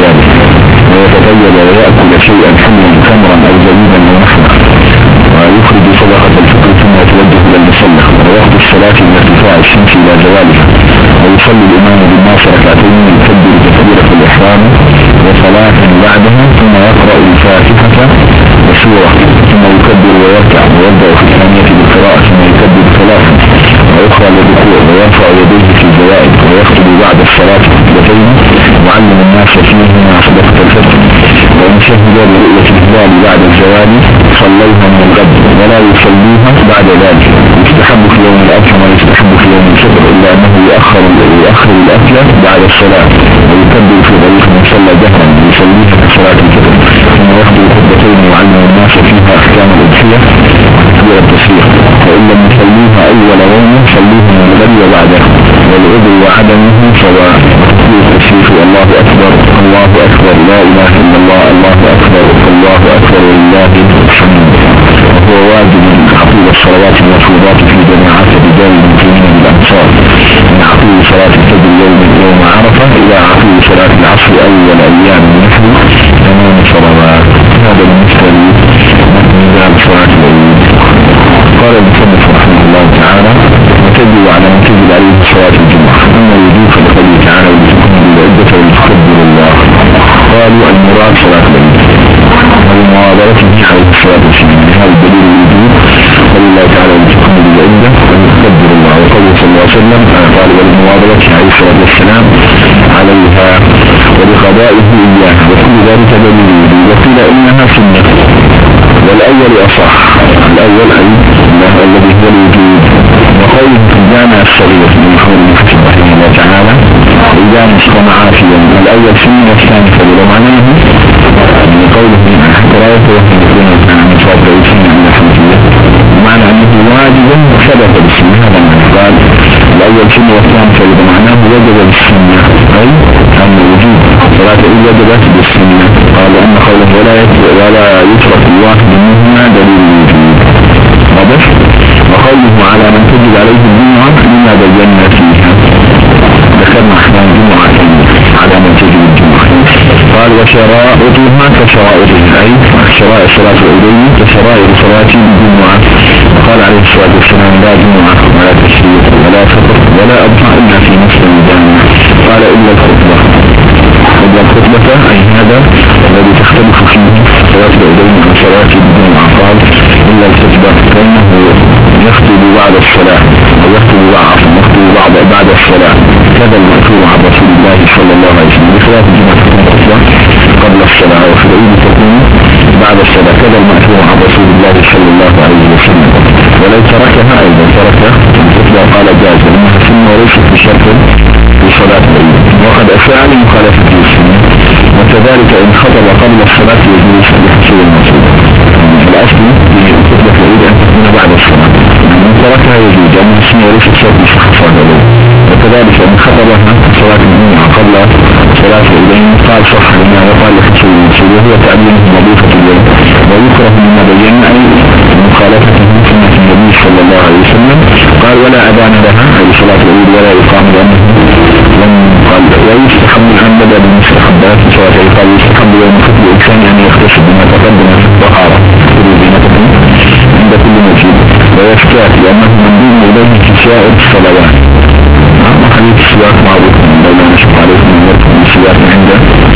ذلك، ويتطيب ويأكل شيئا حلوا تمرا أو زبيبا أو نحوه، ويخرج صدقة الفطر ثم يتوجه إلى المصلى ووقت الصلاة من ارتفاع الشمس إلى زوالها، ويصلي الإمام بالناس ركعتين يكبر تكبيرة الإحرام وصلاة بعدها، ثم يقرأ الفاتحة وسورة ثم يكبر ويركع ويبدأ في الثانية بالقراءة ثم يكبر ثلاثا ويقرأ للركوع ويرفع يديه في الزوائد، ويخطب بعد الصلاة خطبتين يعلم الناس فيهما صدقة الفطر، وإن شهد برؤية الهلال بعد الزوال صليها من الغد ولا يصليها بعد ذلك. يستحب في يوم الأكل ويستحب في يوم الفطر إلا أنه يؤخر الأكل بعد الصلاة، ويكبر في طريق من صلى جهرا يصليها كصلاة الفطر، ثم يخطب خطبتين يعلم الناس فيها أحكام الأضحية وتكبير التشريق، وإن لم يصليها أول يوم صليها من الغد وبعده، والعذر وعدمه سواء. تكبير التشريق الله أكبر الله أكبر لا إله إلا الله الله أكبر الله أكبر ولله الحمد، وهو واجب عقيد الصلوات المفروضات في جماعات رجال المسلمين بالأمصار، من عقيد صلاة الفجر يوم عرفة إلى عقيد صلاة العصر أول أيام النحو تمام صلوات. هذا بالنسبة لمثل صلاة العيد. قال المصنف رحمه الله تعالى: وتجب على من تجب عليه صلاة الجمعة، أما الوجوب فلقوله تعالى: ولتكملوا العدة ولتكبروا الله. قالوا المراد صلاة العيد ومواظبته عليه الصلاة والسلام، هذا الدليل الوجوب قال الله تعالى: ولتكملوا العدة ولتكبروا الله، وقوله صلى الله عليه وسلم قال: ولمواظبته عليه الصلاة والسلام عليها ولقضائه إياها، وكل ذلك دليل الوجوب. وقيل إنها سنة، والأول أصح، الأول أي الذي هو الوجود. وقوله في الجامع الصغير من قول المفتي رحمه الله تعالى: إذا مصطمع في يوم الأول سنة والثاني فضل، ومعناه من قوله قراءته وحفظنا عن صلاة العيد عن الحنفية، ومعنى أنه واجب ثبت بالسنة. هذا معنى قال الأول سنة والثاني فضل، معناه وجب بالسنة أي أن وجود صلاة العيد وجبت بالسنة. قال أن قوله ولا يترك الواحد منهما دليل الوجود. واضح. وقوله على من تجب عليه الجمعة لما بينا فيها، ذكرنا أحكام الجمعة على من تجب الجمعة. قال: وشرائطها كشرائطها، أي شرائط صلاة العيدين كشرائط صلاة الجمعة. قال عليه الصلاة والسلام: لا جمعة ولا تشريق ولا فطر ولا أضحى إلا في نصف الجامع. قال: إلا الخطبة. إلا الخطبة أي هذا الذي تختلف فيه صلاة العيدين عن صلاة الجمعة. قال: إلا الخطبة فإنه يخطب بعد الصلاة ويخطب بعد الصلاة، كذا المأثور عن رسول الله صلى الله عليه وسلم. بخلاف الجمعة تكون خطبة قبل الصلاة، وفي العيد تكون بعد الصلاة، كذا المأثور عن رسول الله صلى الله عليه وسلم. ولو تركها أيضا ترك الخطبة قال جاز، لأنها سنة وليست بشرط في صلاة العيد، وقد أفعل مخالفة السنة. وكذلك إن خطب قبل الصلاة يجوز بحصول المقصود. الأصل في خطبة العيد أن تكون بعد الصلاة، من تركها يجوز لأنها سنة وليست شرط في صلاة العيد. وكذلك إن خطبها صلاة الجمعة قبل صلاة العيدين قال صح لما وقال لحصول المقصود، وهو تعليم وظيفة اليوم. ويكره مما بينا أي مخالفته سنة النبي صلى الله عليه وسلم. قال: ولا أذان لها أي صلاة العيد ولا إقامة لأنه لم قال. ويستحب العمد بالمستحبات صلاة العيد. قال: يستحب يوم خطب الإنسان أن يختص بما تقدم في الطهارة عند كل مسجد، ويفتات لأنه مندوب إليه في سائر الصلوات. وحديث السواك معروف لو لا نشق عليكم من السواك عند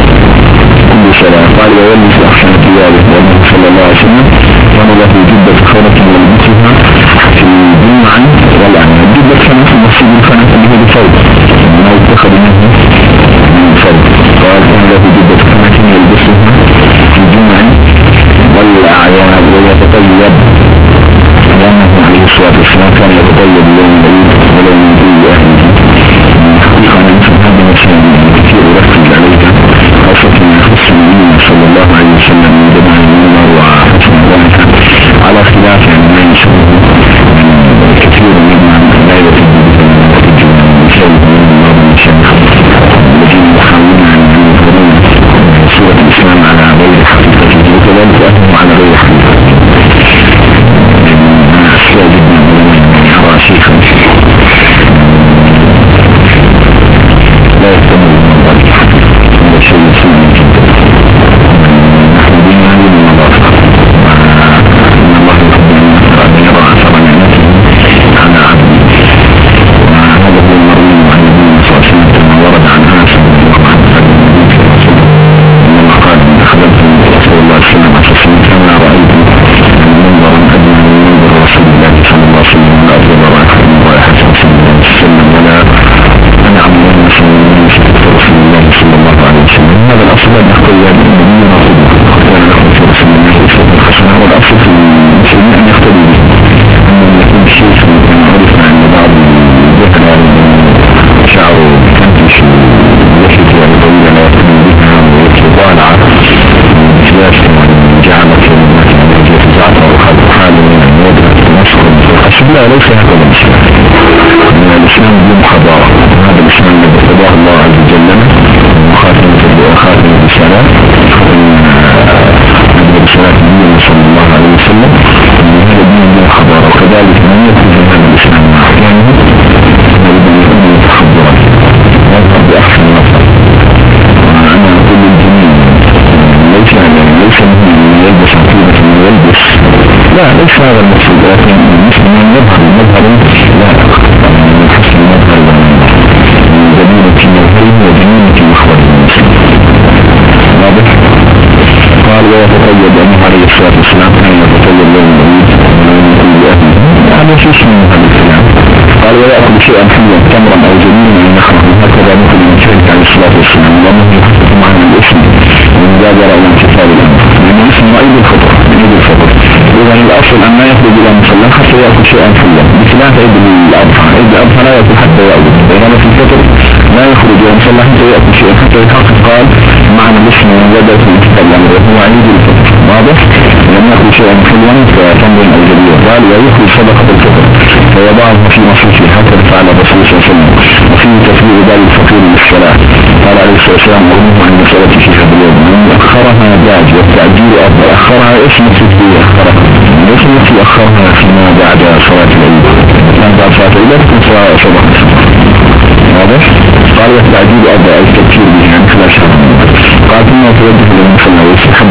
كل صلاة. قال: ويلبس أحسن ثيابه، وأنه صلى الله عليه وسلم كان له جبة خيرة يلبسها في الجمعة والأعمال. جبة خيرة المسجد الخانة اللي هي بفوق ما يتخذ منه من فوق. قال: كان له جبة خيرة يلبسها في الجمعة والأعياد ويتطيب، لأنه عليه الصلاة والسلام كان يتطيب يوم العيد ولو لا ليس هذا الإسلام. الإسلام دين حضارة، هذا الإسلام الذي ارتضاه الله عز وجل لنا وخاتم الرسالات نبي رسالات النبي صلى الله عليه وسلم، هذا دين حضارة. وكذلك من يلتزم هذا الإسلام مع أحيانه يجب أن يكون متحضرا يظهر بأحسن نظر. أنا أقول للجميع ليس مهم أن يلبس عقيدة أن يلبس، لا ليس هذا المقصود، لكن المسلم يظهر لا من حسن المظهر من جميلة مظهره وجميلة مخرج المسلم. واضح؟ قال ويتقيد أنه عليه الصلاة والسلام كان يتقيد يوم العيد ولم يكن بأهله، هذا في اسمه هذا الكلام. قال ويأخذ شيئا حلوا تمرا أو جميلا ونحره، هكذا مثل من شهد عليه الصلاة والسلام اللهم يحفظ معنا الاسم ومجابرة وانتفاع الأمر، لأن الاسم عيد الفطر عيد الفطر. إذا الأصل أن لا يخرج إلى مصلى حتى يأخذ شيئا حلوا، بخلاف عيد الأضحى، عيد الأضحى لا يأكل حتى يأكل، بينما في الفطر لا يخرج إلى مصلى حتى يأكل شيئا حتى يحقق قال معنى الاسم ومجابرة وانتفاع الأمر وهو عيد الفطر. واضح؟ لم يأكل شيئا حلوا فتمر أو جميل. قال ويخرج صدقة الفطر فوضعه في مصرفه حتى فعل الرسول صلى الله عليه وسلم، وفيه تفريق بال الفقير للصلاة. قال عليه الصلاة والسلام أمه عن مسألة في هذا اليوم من أخرها داج والتعجيل أفضل. أخرها اسم السجدي، أخرها اسم التي أخرها فيما بعد صلاة العيد، كان بعد صلاة العيد تكون صدقة. واضح؟ قال والتعجيل أفضل أي التكفير به عن خلال شهر. قال ثم يتوجه للمصلى ويستحب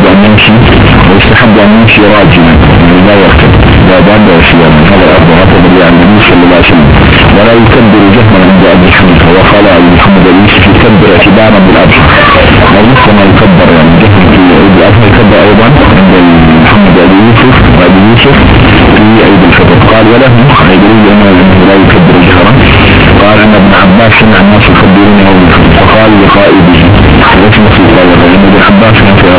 أن يمشي راجلا لا يركب لا بعد وسيا من هذا الأرض هكذا عن النبي صلى الله عليه وسلم، ولا يكبر جهما عند أبي حنيفة. وقال أبي محمد يوسف يكبر اعتبارا بالأضحى، وليس ما يكبر يعني جهما في عيد الأضحى، يكبر أيضا عند محمد أبي يوسف في عيد الفطر. قال وله يدل أنه لا يكبر جهرا. قال أن ابن عباس سمع الناس يكبرون يوم الفطر فقال لقائده ليس مخلوق الله، لأن ابن عباس كان في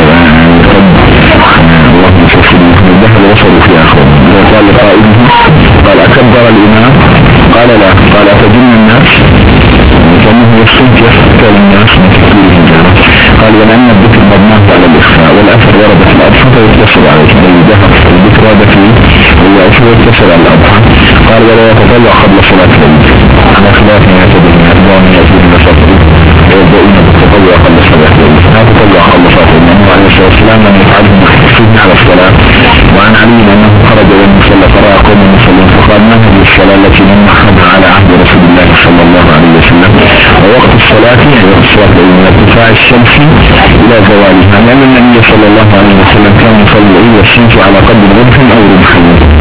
الله يسفره دخل وصلوا في آخر. وقال لقائده قال أكبر الإمام؟ قال لا. قال أتجن الناس؟ كأنه يستنكر كان الناس من تكبيرهم جهرا. قال ولأن الذكر مبناه على الإخفاء، والأثر ورد في الأضحى فيتصل عليه الذكر الذكر ورد فيه والأثر يتصل على الأضحى. قال ولا يتطلع قبل صلاة العيد على خلاف ما يعتبر من أربعين يأتون المسافر ويبدأون بالتطلع قبل صلاة العيد. لا تطلع قبل صلاة العيد لأنه عليه الصلاة والسلام لم يفعله محسوبا على الصلاة. وعن علي أنه خرج إلى المصلى فرأى قوم المصلين فقال ما هذه الصلاة التي لم نحفظها على عهد رسول الله صلى الله عليه وسلم؟ ووقت الصلاة يعني وقت الصلاة من ارتفاع الشمس إلى زوالها، لأن النبي صلى الله عليه وسلم كان يصلي العيد والشمس على قدر رمح أو رمحين.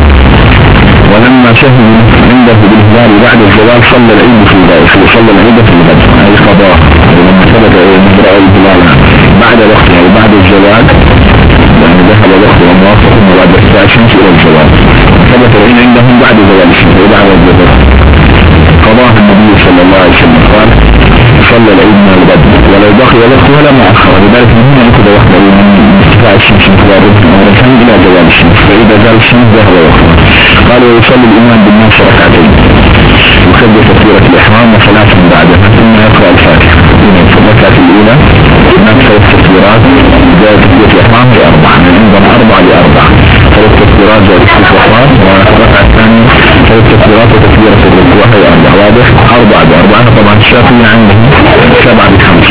ولما شهدوا عنده بالهلال بعد الزوال صلى العيد في الغد أي قضاء. ولما ثبت من رأى الهلال بعد وقتها وبعد الزوال يعني دخل وقت وموافق بعد ارتفاع الشمس إلى الزوال، ثبت العيد عندهم بعد زوال الشمس وبعد الزوال قضاء النبي صلى الله عليه وسلم. قال صلى العيد من الغد ولو بقي وقتها لما أخر، لذلك من هنا يأخذ وقته من ارتفاع الشمس إلى زوال الشمس، فإذا زال الشمس ذهب وقتها. قال ويصلي الإمام بالناس ركعتين يكبر تكبيرة الإحرام وثلاث بعدها ثم يقرأ الفاتحة. في الركعة الأولى هناك 3 تكبيرات زائد تكبيرة الإحرام ل4، عندنا 4 ل4 3 تكبيرات زائد تكبيرة الإحرام، وفي الركعة الثانية 3 تكبيرات وتكبيرة الركوع هي 4. واضح؟ 4 ب4. طبعا الشافعي عنده 7 ب5.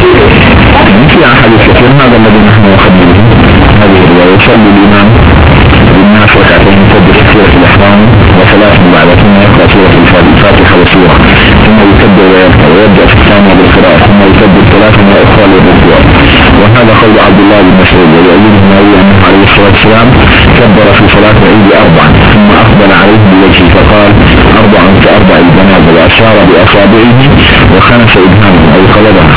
في أحاديث كثير، هذا الذي نحن نخدم به هذه الرواية. يصلي الإمام بالناس ركعتين يكبر سورة الإحرام وثلاث بعد ثم يقرأ سورة الفاتحة وسورة ثم يكبر ويرفع ويبدأ في الثانية بالقراءة ثم يكبر 3 وأخرى للركوع. وهذا قول عبد الله بن مسعود. ويؤيد النووي أنه عليه الصلاة والسلام كبر في صلاة العيد 4 ثم أقبل عليه بوجهه فقال 4 كأربع الجنازة وأشار بأصابعه وخنس إبهامه أي قلبها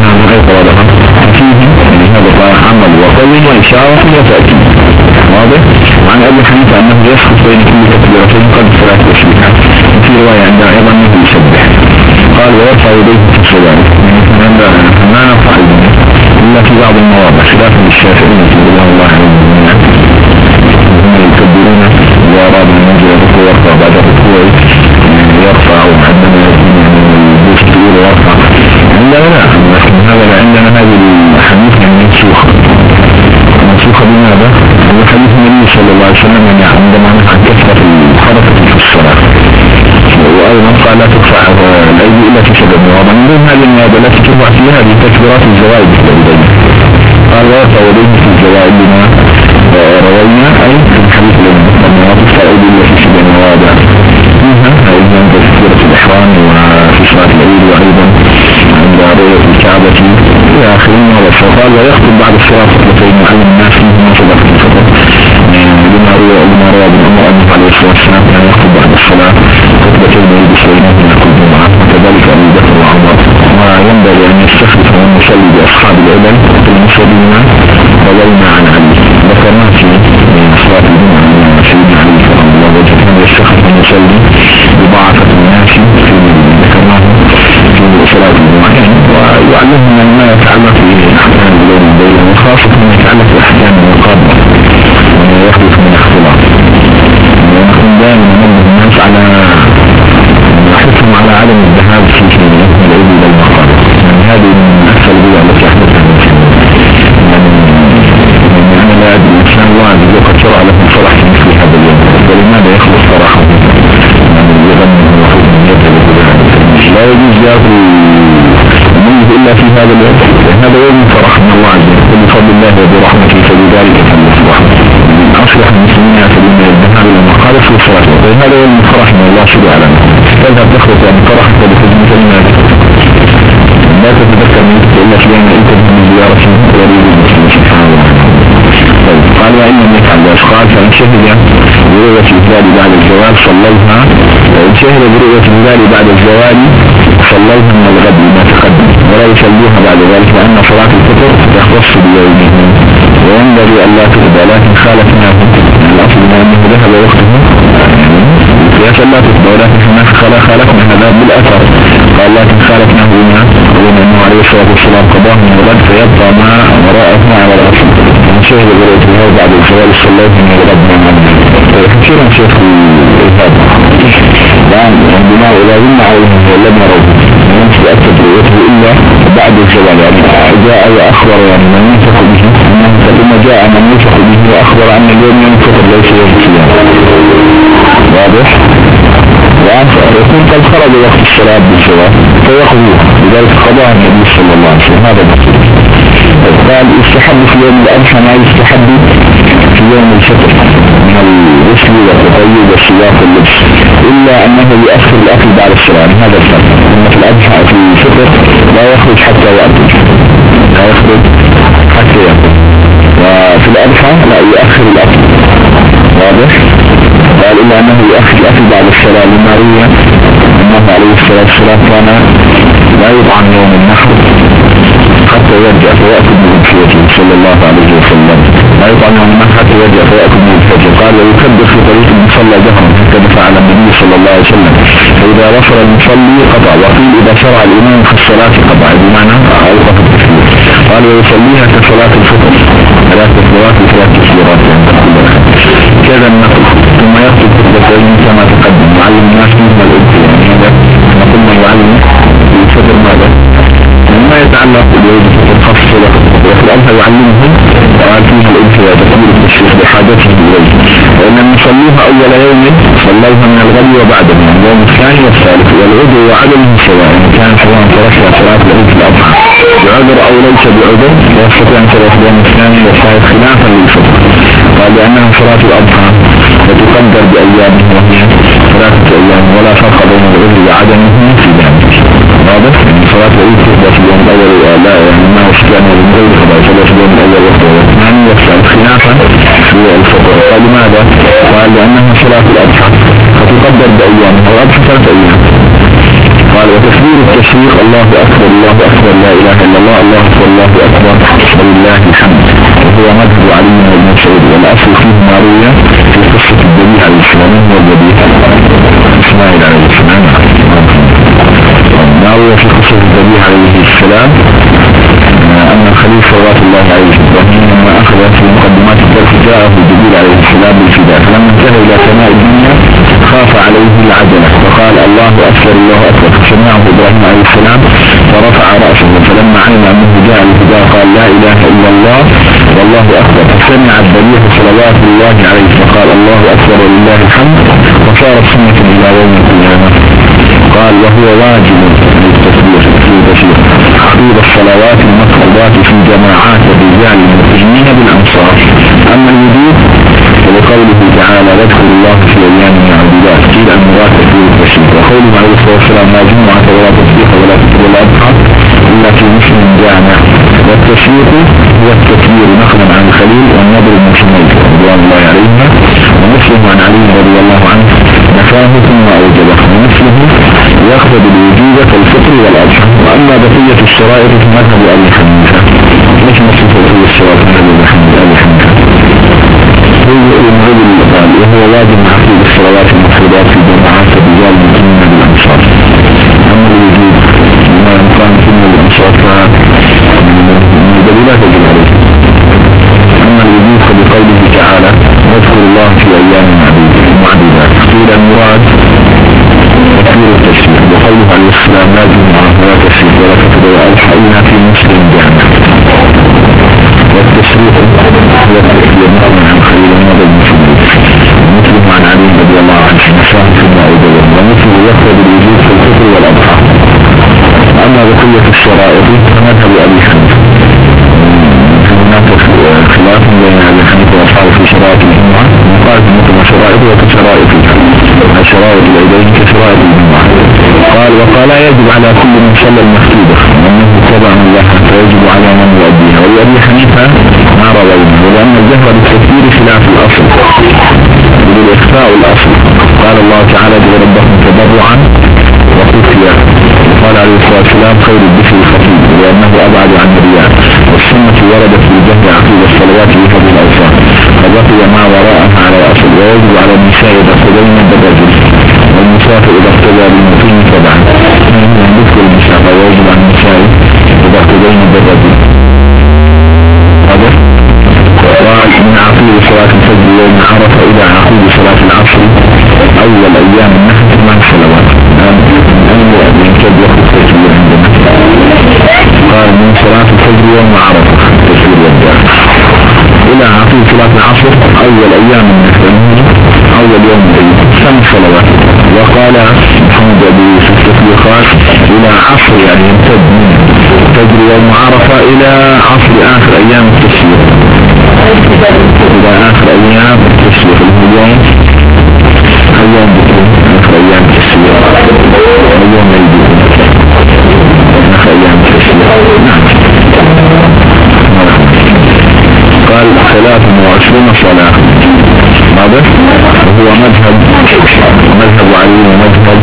فيه يعني هذا عمل وقول وإشارة وتأكيد. واضح؟ وعن أبي حنيفة أنه يسقط بين كل تكبيرتين قد 3 تسبيحات، وفي رواية عند أيضا أنه يسبح. قال ويرفع يديه في الصلاة يعني ما نرفع يديه إلا في بعض المواضع خلافا للشافعية رضي الله عنهم هم يكبرون إذا أراد المنزل الركوع يرفع بعد الركوع يرفع وعندما يدوس تقول ويرفع. عندنا لا، لكن هذا عندنا هذه الحديث منسوخة بماذا؟ هو حديث النبي صلى الله عليه وسلم يعني عندما نحن كثرة الحركة في الصلاة الصلاة. وأيضا قال لا ترفع الأيدي إلا في سبب واضح. من ضمن هذه النيابة التي ترفع فيها بتكبيرات الزوائد الأولين. قال ويرفع يديه في الزوائد لما روينا أي في الحديث الذي لما ترفع الأيدي إلا في سبب واضح منها أيضا تكبيرة الإحرام وفي صلاة العيد وأيضا عند رؤية الكعبة إلى آخره. وقال ويخطب بعد الصلاة خطبتين على الناس فيهما صدقة الفطر لما روى ابن عمر أنه عليه الصلاة والسلام كان يخطب بعد الصلاة خطبتين يلبس بينهما كل جمعة وكذلك أبو بكر وعمر. وينبغي أن يستخلف من يصلي بأصحاب العلل المصلين روينا عن علي ذكرنا في صلاة الجمعة من سيدنا علي رحمه الله وجل كان يستخلف من يصلي بضاعفة الناس في ذكرناه في صلاة الجمعة ويعلمهم ما يتعلق بأحكام الليل والليلة وخاصة ما يتعلق بأحكام المقابلة ويحدث من اختلاط. ونحن دائما ننبه الناس على نحثهم على عدم الذهاب في العيد إلى المقابل. يعني هذه من أكثر البدع التي يحدثها يعني أنا لا أدري إن شاء الله عز وجل قد شرع له الفرح في مثل هذا اليوم ولماذا يخلص فرحه يعني يغني وحزن يده لا يجوز له الميت إلا في هذا اليوم. هذا يوم فرح من الله عز وجل بفضل الله وبرحمته فلذلك فليفرح من أصلح المسلمين فلما يذهب إلى المقابر في الصلاة. هذا يوم فرح من الله شرع لنا تذهب تخلص يعني فرحك وبحزن كلمات لا تتذكر من إلا في يوم أنت من زيارة ولي المسلم سبحانه وتعالى. قال وإن لم يفعل ذلك قال فإن شهد برؤية الهلال بعد الزوال صلوها وإن شهد برؤية الهلال بعد الزوال صلوها من الغد ما تقدم ولا يصلوها بعد ذلك لأن صلاة الفطر تختص بيومهم وينبغي أن لا تقضى لكن خالفناه الأصل ما أنه ذهب وقته قياسا لا تقضى ولكن هناك خالفنا هذا بالأثر. قال لكن خالفناه بما قلنا أنه عليه الصلاة والسلام قضاه من الغد فيبقى ما وراءه على الأصل من شهد برؤية الهلال بعد الزوال صلوها من الغد ما كثيرا شيخ الإفاد الآن بما إذا ظن عليه لم يروه من تتأكد رؤيته إلا بعد الزوال يعني جاء وأخبر يعني من ينفق به ثم جاء من ينفق به وأخبر أن اليوم ينفق ليس يوم الصيام واضح. ويكون قد خرج وقت الصلاة بالزوال فيقضوها لذلك قضاها النبي صلى الله عليه وسلم. هذا المقصود. قال يستحب في يوم الأضحى ما يستحب في يوم الفطر من الغسل والتطيب والسياق واللبس إلا أنه يؤخر الأكل بعد الصلاة. هذا الفرق أن في الأضحى في الفطر لا يخرج حتى يأكل وفي الأضحى لا يؤخر الأكل واضح. قال إلا أنه يؤخر الأكل بعد الصلاة لما روي أنه عليه الصلاة والسلام كان لا يطعم يوم النحر حتى يرجع فيأكل من الفجر صلى الله عليه وسلم لا يطعم يوم النحر حتى يرجع فيأكل من الفجر. قال ويكبر في طريق المصلى جهرا كما فعل النبي صلى الله عليه وسلم فإذا وصل المصلي قطع وقيل إذا شرع الإمام في الصلاة قطع بمعنى أوقف التكبير. قال ويصليها كصلاة الفطر ثلاث صلوات وثلاث تكبيرات كذا النقل ثم يخطب خطبتين كما تقدم يعلم الناس منهم الأبتي يعني هذا نقول ما يعلم في الفطر ماذا ما يتعلق بالعيد الفطر خاصة وفي الأضحى يعلمهم وقال فيها الأبتي وتكبير التشريف بحاجته إليه وإن نصليها أول يوم صلوها من الغد وبعده من اليوم الثاني والثالث والعذر وعدمه سواء إن كان سواء ترشح صلاة العيد في الأضحى بعذر أو ليس بعذر ويستطيع أن ترشح اليوم الثاني والثالث خلافا للفطر. قال لأنها صلاة الأضحى وتقدر بأيامه وهي 3 أيام ولا فرق بين العذر وعدمه في ذلك واضح. يعني صلاة العيد تقدر في اليوم الأول لا يعني ما يستطيع من غير خبر صلاة في اليوم الأول وقته والثاني والثالث خلافا في الفطر. قال لماذا؟ قال لأنها صلاة الأضحى فتقدر بأيامه والأضحى 3 أيام. قال وتكبير التشريق الله أكبر الله أكبر لا إله إلا الله الله أكبر الله أكبر ولله الحمد وهو مذهب علي بن مسعود والأصل فيه ما روي في قصة الذبيحة عليه السلام والذبيحة إسماعيل عليه السلام ما روي في قصة الذبيحة عليه السلام أن الخليل صلوات الله عليه إبراهيم لما أخذ في مقدمات الدرس جاءه جبريل عليه السلام بالفداء، فلما انتهى إلى سماء الدنيا خاف عليه العجلة فقال الله أكبر الله أكبر، فسمعه إبراهيم عليه السلام فرفع رأسه، فلما علم أنه جاء الفداء قال لا إله إلا الله والله أكبر، فسمع الذبيح صلوات الله عليه فقال الله أكبر ولله الحمد، وصارت سنة إلى يوم القيامة. قال وهو واجب للتكبير عقيد الصلوات المفروضات في جماعات الرجال المقيمين بالأمصار. أما الوجوب فلقوله تعالى واذكروا الله في أيام معدودات، قيل المراد تكبير التشريق، وقوله عليه الصلاة والسلام لا جمعة ولا تسبيح ولا فطر ولا أضحى إلا في مسلم جامع. والتشريق هو التكبير نقلا عن الخليل والنضر بن شميل رضوان الله عليهما، ومسلم عن علي رضي الله عنه نفاه ثم أوجبه، ومثله يقصد الوجوب كالفطر والأضحى. وأما بقية الشرائط فمذهب أبي حنيفة، مش مصر بقية الشرائط مذهب أبي حنيفة وهو واجب عقيد الصلوات المفروضات في جماعات الرجال المقيمين بالأمصار. أما الوجوب ما كان كل الأمصار فالدليلات يجب عليه. أما الوجوب فبقوله تعالى واذكر الله في أيام معدودات، قيل المراد تكبير التشريق، وقوله عليه السلام لا جمعة ولا تشريق ولا فطر ولا أضحى إلا في مسلم جامع. والتشريق هو التكبير نقلا عن خليل النضر بن شميل، ومثله عن علي رضي الله عنه نفاه ثم أوجبه، ومثله يقصد الوجوب في الفطر والأضحى. أما بقية الشرائط فمذهب أبي حنيفة، هناك خلاف بين أبي حنيفة وأصحابه في شرائط الجمعة، وقال مثل شرائط وكشرائط الشرائط العيدين كشرائط الجمعة. قال وقال يجب على كل من صلى المكتوبة وأنه تبع الله فيجب على من يؤديها. ولأبي حنيفة ما روينا، ولأن الجهر بالتكبير خلاف الأصل بالإخفاء الأصل. قال الله تعالى ادعوا ربكم تضرعا وخفيا، قال عليه الصلاة والسلام خير الذكر الخفي لأنه أبعد عن الرياء. والسنة وردت في الجهر عقيد الصلوات بهذه الأوصاف، فبقي ما وراءها على الأصل. ويجب على النساء إذا اقتدين بالرجل، والمسافر إذا اقتدى بالمقيم تبعا. من ذكر النساء ويجب على النساء إذا اقتدين بالرجل. هذا قال من عقيد صلاة الفجر يوم عرفة إلى عقيد صلاة العصر أول أيام النحر 8 صلوات. قال من صلاة الفجر يوم عرفة تشير والدار إلى عقيد صلاة العصر أول أيام النحر أول يوم 8 صلوات. وقال محمد أبي يوسف قال إلى عصر يعني يمتد من فجر يوم عرفة إلى عصر آخر أيام التشريق، إلى آخر أيام التشريق اليوم أيام بكم آخر أيام التشريق اليوم يجب آخر أيام التشريق. قال 23 صلاة. ماذا؟ وهو مذهب علي ومذهبه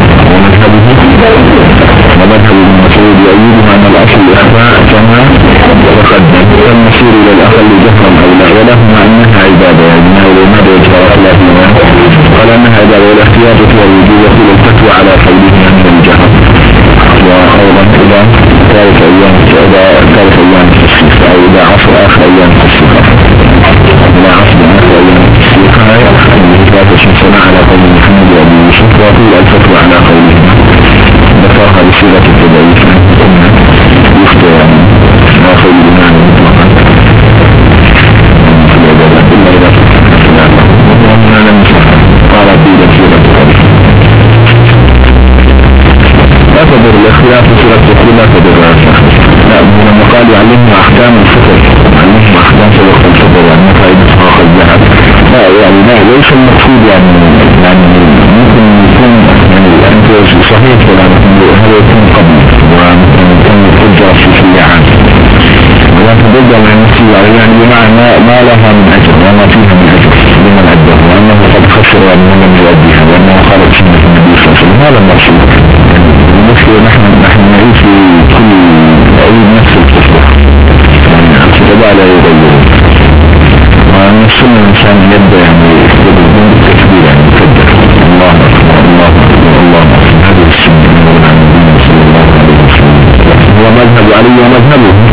ومذهب ابن مسعود يؤيده أن الأصل الإخفاء كما تقدم، فالمصير إلى الأقل جهرا أولى، ولهما أنها عبادة يعني ولماذا يجهر خلاف الله قال أنها عبادة، والاحتياج هو الوجوب، يقول الفتوى على قوله من الجهر. وأيضا إلى ثالث أيام التشريق أو إلى عصر آخر أيام التشريق، إلى عصر آخر أيام التشريق هاي 23 سنة على قول محمد وأبي يوسف، وطول الفتوى على قولهما ذكرها بصيغة التدعيف ثم يفتوى ما قول الإمام مطلقا في العبادات إلا إذا ومن لم يصحى قال بيدا صيغة التدعيف لا تضر الاختلاف صيغة التدعيف لا تضر لا لما قال يعلمنا أحكام الفطر، يعلمنا أحكام صدقة الفطر يعني فائدة آخر الذهب، لا يعني لا ليس المقصود يعني ممكن يكون يعني أنت صحيح ولا هذا يكون قبل وممكن يكون ترجع في سياحات ولكن ترجع من نفسه يعني بمعنى ما لها من أجر وما فيها من أجر لمن أدبه، وأنه قد خسر وأنه لم يؤديها وأنه خرج سنة النبي صلى الله عليه وسلم. هذا المقصود. المشكلة نحن نعيش في كل عيد نفس القصة يعني الكتابة لا يغير، وأن السنة الإنسان يبدأ يعني يبدأ بالتكبير يعني يكبر الله أكبر الله أكبر الله أكبر. هذه السنة من النبي صلى الله عليه وسلم هو مذهب علي ومذهبه